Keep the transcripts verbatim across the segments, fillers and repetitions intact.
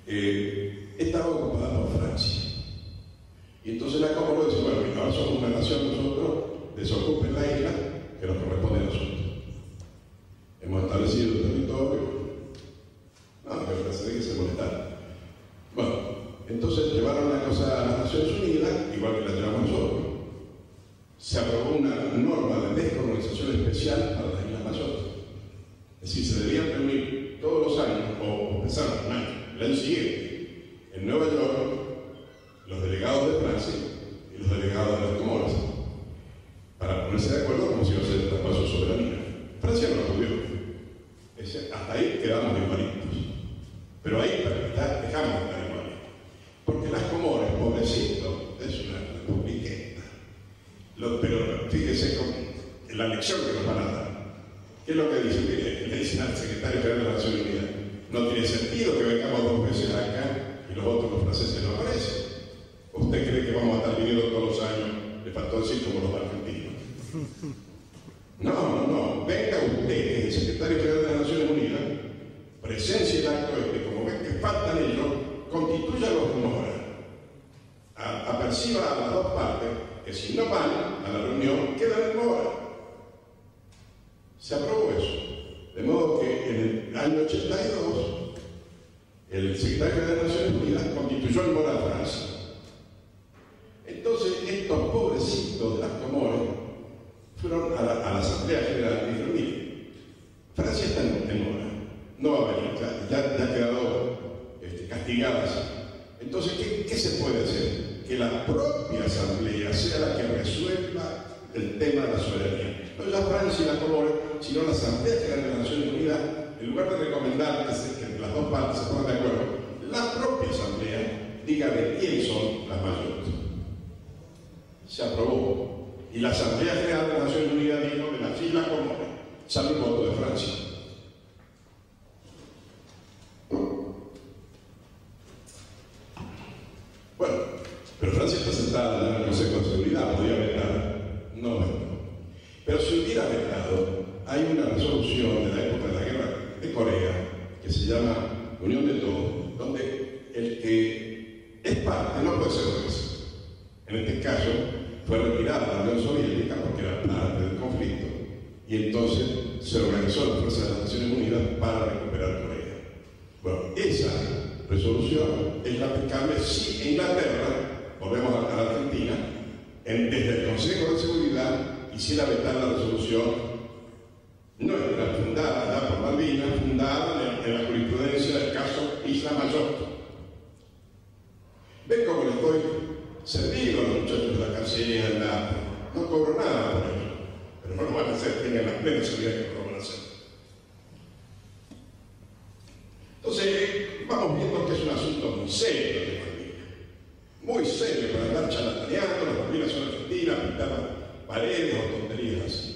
eh, estaba ocupada por Francia. Y entonces la Comoro dice, bueno, ahora somos una nación nosotros, desocupen la isla que nos corresponde a nosotros. Hemos establecido el territorio. No, me parece que se molestaron. Bueno, entonces llevaron la cosa a las Naciones Unidas, igual que la llevamos nosotros. Se aprobó una norma de descolonización especial para las Islas Mayores. Es decir, se debían reunir todos los años, o empezaron un año, el año siguiente, en Nueva York, los delegados de Francia y los delegados de las Comoras, para ponerse de acuerdo como si iba a ser el traspaso de soberanía. Francia no lo pudo. Hasta ahí quedamos igualitos. Pero ahí para evitar, dejamos de estar igualitos. Porque las Comoras, pobrecito, es una republiqueta. Lo, pero fíjese con la lección que nos van a dar. ¿Qué es lo que dicen? Mire, le dicen al secretario general de las Naciones Unidas, no tiene sentido que vengamos dos veces acá y los otros, los franceses, no aparecen. ¿Usted cree que vamos a estar viniendo todos los años? Le faltó decir como los argentinos. No, no, no. Venga usted, que es el secretario general de las Naciones Unidas, presencia el acto este, como ven que faltan ellos, constituya a los Comoras. Aperciba a las dos partes que si no van a la reunión, quedan en mora. Se aprobó eso. De modo que en el año ochenta y dos, el secretario de las Naciones Unidas constituyó en mora a Francia. Entonces, estos pobrecitos de las Comoras fueron a la, a la Asamblea General y dijeron, mire, Francia está en, en mora, no va a venir, ya, ya, ya ha quedado este, castigada. Entonces, ¿qué, ¿qué se puede hacer? Que la propia Asamblea sea la que resuelva el tema de la soberanía. No ya Francia y la Comores, sino la Asamblea General de las Naciones Unidas, en lugar de recomendar que, se, que las dos partes se pongan de acuerdo, la propia Asamblea diga de quién son las mayores. Se aprobó. Y la Asamblea General de las Naciones Unidas dijo de las Islas Comoras, sale un voto de Francia. Bueno, pero Francia está sentada en el Consejo de Seguridad, podía vetar. No vetó. Pero si hubiera vetado, hay una resolución de la época de la guerra de Corea que se llama Unión de Todos, donde el que es parte no puede ser juez. En este caso, fue retirada la Unión Soviética porque era parte del conflicto y entonces se organizó la Fuerza de las Naciones Unidas para recuperar Corea. Bueno, esa resolución es la aplicable si Inglaterra, volvemos a la Argentina, en, desde el Consejo de Seguridad quisiera vetar la resolución no era fundada ya por Malvinas, fundada en, en la jurisprudencia del caso Isla Mayor. ¿Ven cómo le estoy servido a los muchachos de la Cancillería del Nato? No cobro nada por ello, pero no lo van a hacer, tengan la plena seguridad que no lo van a hacer. Entonces, vamos viendo que es un asunto muy serio de Malvinas, muy serio para andar charlataneando. Las Malvinas son argentinas, pintar paredes o tonterías así.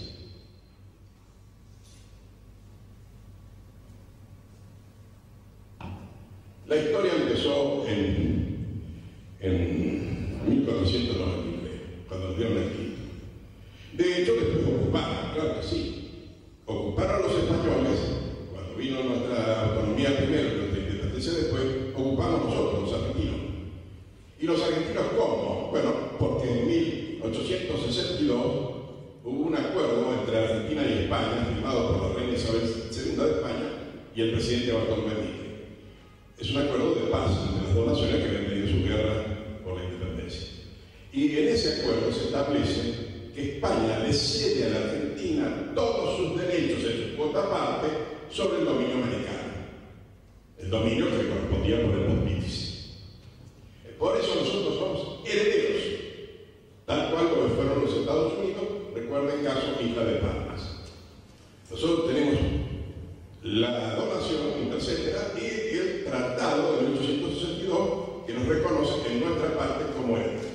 La historia empezó en, en mil cuatrocientos noventa y tres, cuando nos dieron el Quito. De hecho, después ocuparon, claro que sí. Ocuparon a los españoles, cuando vino nuestra autonomía primero y nuestra independencia después, ocupamos nosotros, los argentinos. ¿Y los argentinos cómo? Bueno, porque en mil ochocientos sesenta y dos hubo un acuerdo entre Argentina y España, firmado por la reina Isabel segunda de España y el presidente Bartolomé Mitre. Es un acuerdo de paz entre las dos naciones que habían tenido su guerra por la independencia. Y en ese acuerdo se establece que España le cede a la Argentina todos sus derechos en su cuota parte sobre el dominio americano. El dominio que le correspondía por el pontífice. Por eso nosotros somos herederos, tal cual como fueron los Estados Unidos. Recuerden el caso Isla de Palmas. Nosotros tenemos la donación, etcétera, y el tratado de mil ochocientos sesenta y dos que nos reconoce en nuestra parte como herederos.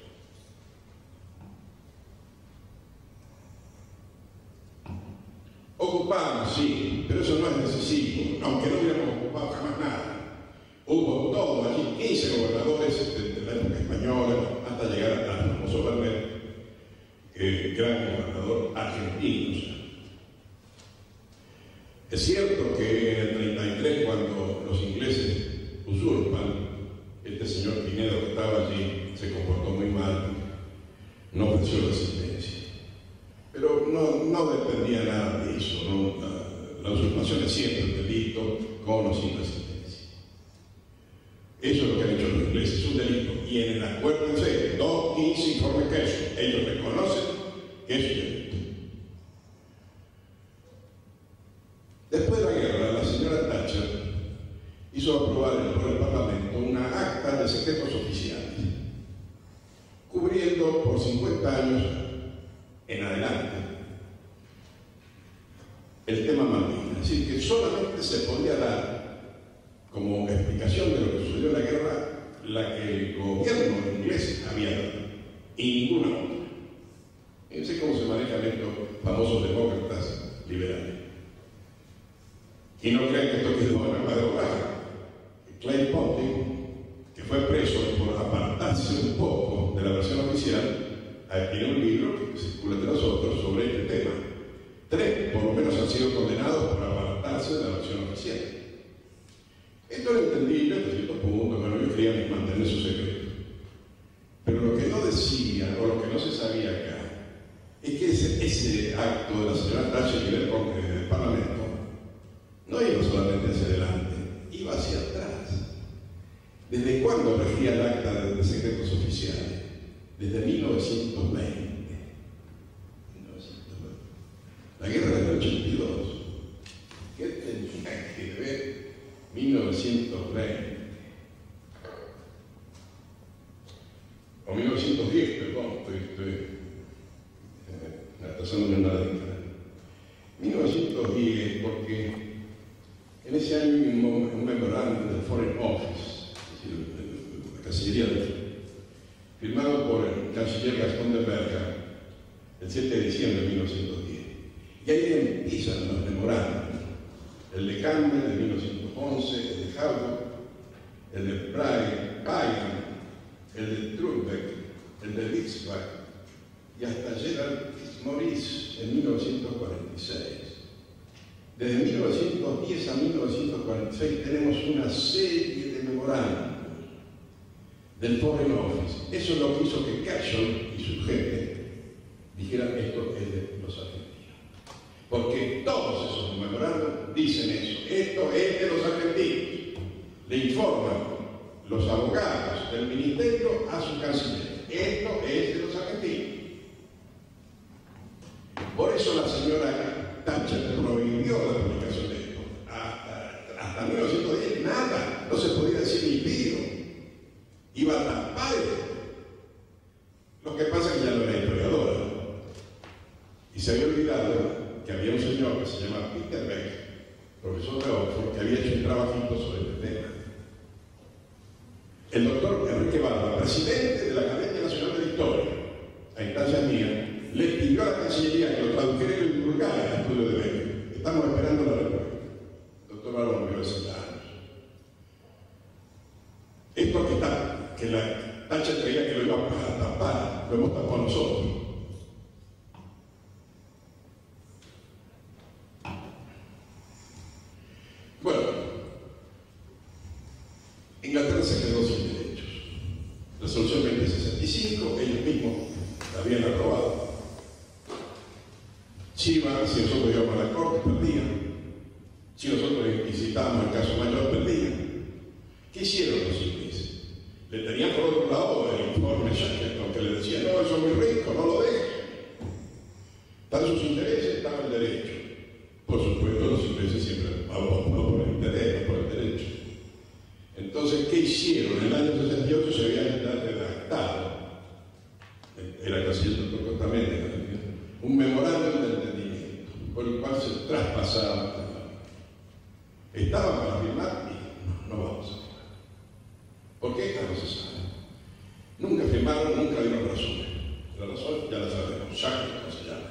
Ocupamos, sí, pero eso no es decisivo, aunque no hubiéramos ocupado jamás nada. Hubo todo allí, quince gobernadores desde la época española hasta llegar al famoso Bernet, eh, gran gobernador argentino. Es cierto que en el treinta y tres, cuando los ingleses usurpan resistencia. Eso es lo que han hecho los ingleses, es un delito. Y en el acuerdo en serio, dos quince informe Kershaw, ellos reconocen que es un delito. Después de la guerra, la señora Thatcher hizo aprobar por el Parlamento una acta de secretos oficiales, cubriendo por cincuenta años en adelante el tema Malvinas. Es decir, que solamente se podía dar como explicación de lo que sucedió en la guerra la que el gobierno inglés había dado, y ninguna otra. Fíjense cómo se manejan estos famosos demócratas liberales. Y no crean que esto quedó en la madrugada. Clay Ponting, que fue preso por apartarse un poco de la versión oficial, tiene un libro que circula entre nosotros sobre este tema. Tres, por lo menos, han sido condenados por apartarse de la versión oficial. Esto era entendible hasta cierto punto, bueno, ellos querían mantener su secreto. Pero lo que no decía, o lo que no se sabía acá, es que ese, ese acto de la señora Thatcher y del, del Parlamento no iba solamente hacia adelante, iba hacia atrás. ¿Desde cuándo regía el acta de secretos oficiales? Desde mil novecientos veinte. La guerra del ochenta y dos. ¿Qué tenía que ver mil novecientos veinte? O mil novecientos diez, perdón, estoy, estoy eh, atrasándome en la década. mil novecientos diez, porque en ese año hay un, un memorándum del Foreign Office, es decir, la Cancillería de firmado por el canciller Gastón de Berga el siete de diciembre de mil novecientos diez. Y ahí empiezan los memorándums, el de Campbell de mil novecientos once, el de Howard, el de Bryan, el de Trubbeck, el de Witzbach y hasta Gerald Fitzmaurice en mil novecientos cuarenta y seis. Desde mil novecientos diez a mil novecientos cuarenta y seis tenemos una serie de memorándums del Foreign Office. Eso es lo que hizo que Kershaw y su gente dijeran esto es de los argentinos. Porque todos esos memorándums dicen eso. Esto es de los argentinos. Le informan los abogados del ministerio a su canciller. Esto es de los argentinos. Por eso la señora Thatcher prohibió la publicación de esto. Hasta, hasta mil novecientos diez nada. No se podía decir ni pido. Iba a tapar. Lo que pasa es que ya no era historiadora. Y se había olvidado que había un señor que se llama Peter Beck, profesor de Oxford, que había hecho un trabajito sobre este tema. El doctor Enrique Barba, presidente de la Academia Nacional de la Historia, a instancias mías, le pidió a la Cancillería que lo tradujera y lo divulgara el estudio de Beck. Estamos esperando la respuesta. Doctor Barba murió hace años. Es porque está, que la Thatcher creía que lo iba a tapar, lo hemos tapado nosotros. Bueno, Inglaterra se quedó sin derechos. Resolución veinte sesenta y cinco, ellos mismos la habían aprobado. Chiva, si nosotros íbamos a la corte, perdían. Si nosotros incitábamos el caso mayor, perdían. ¿Qué hicieron los ingleses? Le tenían por otro lado el informe Shackleton, que le decía, no, eso es muy rico, no lo dejes. Están sus intereses, estaba el derecho. Por supuesto, los ingleses siempre abogaban por el interés, no por el derecho. Entonces, ¿qué hicieron? En el año sesenta y ocho se había redactado, era casi el doctor Costamente, un memorándum de entendimiento, por el cual se traspasaba. Estaban para firmar y no, no vamos a firmar. ¿Por qué? No se sabe. Nunca firmaron, nunca dieron razón. La razón ya la sabemos, Shackleton se llama.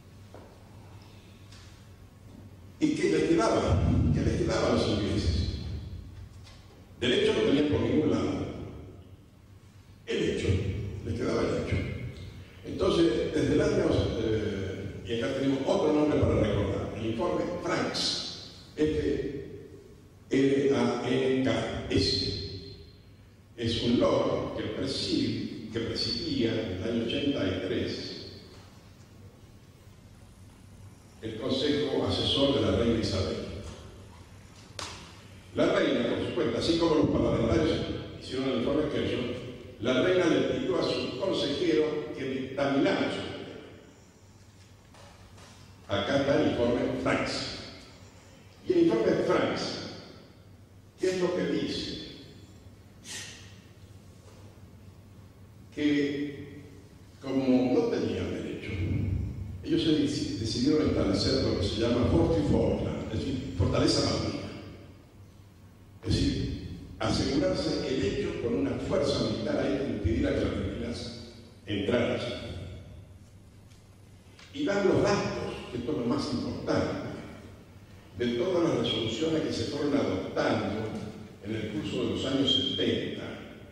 ¿Y qué les quedaba? ¿Qué les quedaba a los ingleses? Derecho no tenían por ningún lado. El hecho, les quedaba el hecho. Entonces, desde el año, eh, y acá tenemos otro nombre para recordar, el informe Franks, F L A N K S. Es un lord que, preside, que presidía en el año ochenta y tres el Consejo Asesor de la Reina Isabel. La cuenta, así como los parlamentarios hicieron el informe Kershaw, la reina le pidió a su consejero que dictaminara su tema. Acá está el informe Franks. Y el informe Franks, ¿qué es lo que dice? Que como no tenían derecho, ellos se decidieron establecer lo que se llama Forty Fortland, es decir, fortaleza Malvina. Es decir, asegurarse el hecho con una fuerza militar ahí que impidiera que las Filipinas entraran. Y dan los datos, que esto es lo más importante, de todas las resoluciones que se fueron adoptando en el curso de los años setenta.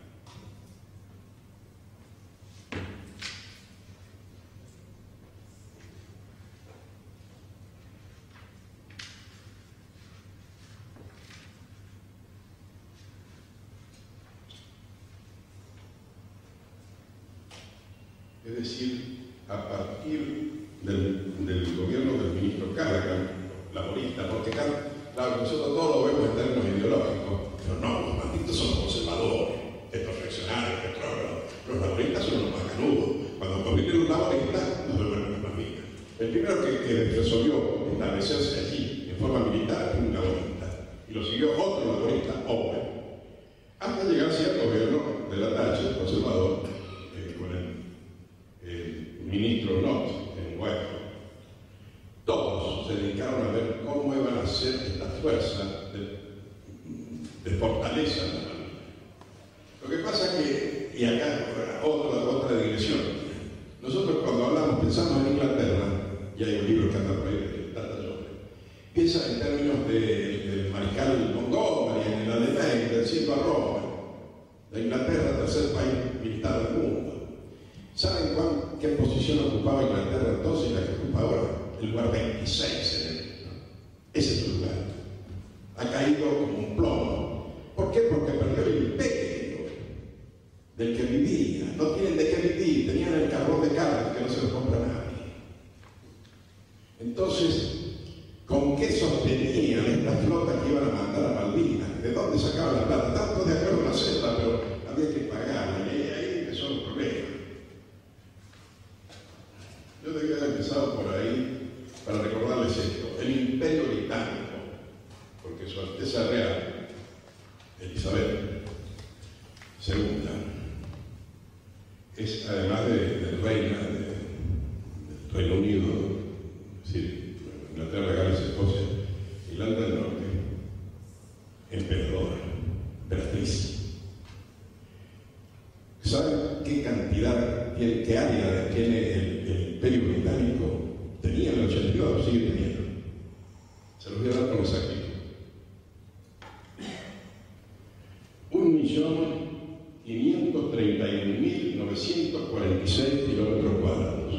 Es decir, a partir del, del gobierno del ministro Callaghan, laborista, porque claro, nosotros todos lo vemos en términos ideológicos, pero no, los malditos son los conservadores, estos reaccionarios, retrógrados. Los laboristas son los más canudos. Cuando convirtieron los laboristas, nos devuelven las Malvinas. El primero que, que resolvió establecerse allí en forma militar fue un laborista, y lo siguió otro laborista, Owen, hasta llegar así al gobierno de la Thatcher, conservador, eh, con el el ministro Knott en Whitehall. Todos se dedicaron a ver cómo iban a hacer esta fuerza de, de fortaleza en la Malvinas. Lo que pasa es que, y acá otra, otra digresión, nosotros cuando hablamos, pensamos en Inglaterra, y hay un libro que anda por ahí de Tata Jones, piensa en términos del de mariscal Montgomery, en la de Maine, del Silva Roma, de Inglaterra, tercer país militar del mundo. ¿Saben cuál, qué posición ocupaba Inglaterra entonces y la que ocupa ahora? El lugar veintiséis en el, ¿no? Ese es su lugar. Ha caído como un plomo. ¿Por qué? Porque perdió el imperio del que vivía. No tienen de qué vivir, tenían el carbón de Cádiz que no se lo compra nadie. Entonces, ¿con qué sostenían esta flota que iban a mandar a Malvinas? ¿De dónde sacaban la plata? Tanto de acá una celda, pero había que pagarla y ahí empezó el problema. Yo debía haber empezado por ahí para recordarles esto. El Imperio Británico, porque Su Alteza Real, Elizabeth segunda, es además de, de reina de, del Reino Unido, es decir, Inglaterra, Gales, Escocia, Irlanda del Norte, emperadora, emperatriz. ¿Saben qué cantidad, qué, qué área tiene el, el Imperio Británico? Tenía en el ochenta y dos, sigue teniendo. Se los voy a dar con exactitud. Un millón quinientos treinta y un mil novecientos cuarenta y seis kilómetros cuadrados.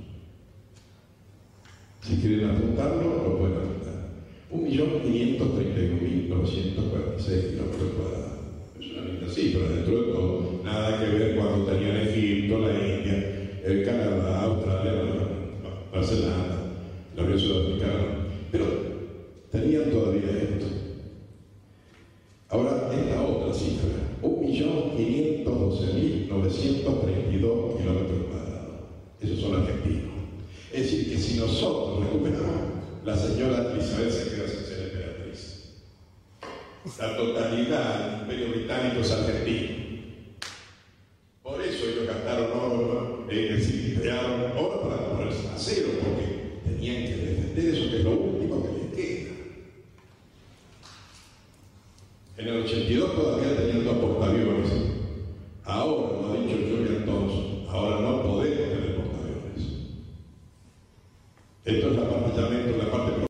Si quieren apuntarlo, lo pueden apuntar. Un millón quinientos treinta y un mil novecientos cuarenta y seis kilómetros cuadrados. Es una linda cifra dentro de todo. Nada que ver cuando tenían Egipto, la India, el Canadá, Australia, Nueva Zelanda, la Unión Sudafricana. Pero tenían todavía esto. Ahora, esta otra cifra, un millón quinientos doce mil novecientos treinta y dos kilómetros cuadrados. Esos son argentinos. Es decir, que si nosotros recuperamos, la señora Elizabeth se queda sin ser emperatriz. La totalidad del Imperio Británico es argentino. Por eso ellos gastaron oro, eh, es decir, crearon oro para ponerse acero, porque tenían que defender eso, que es lo último que les queda. En el ochenta y dos todavía tenían dos portaaviones. Ahora, lo ha dicho Julian Thompson, ahora no podemos tener portaaviones. Esto es la parte, ya la parte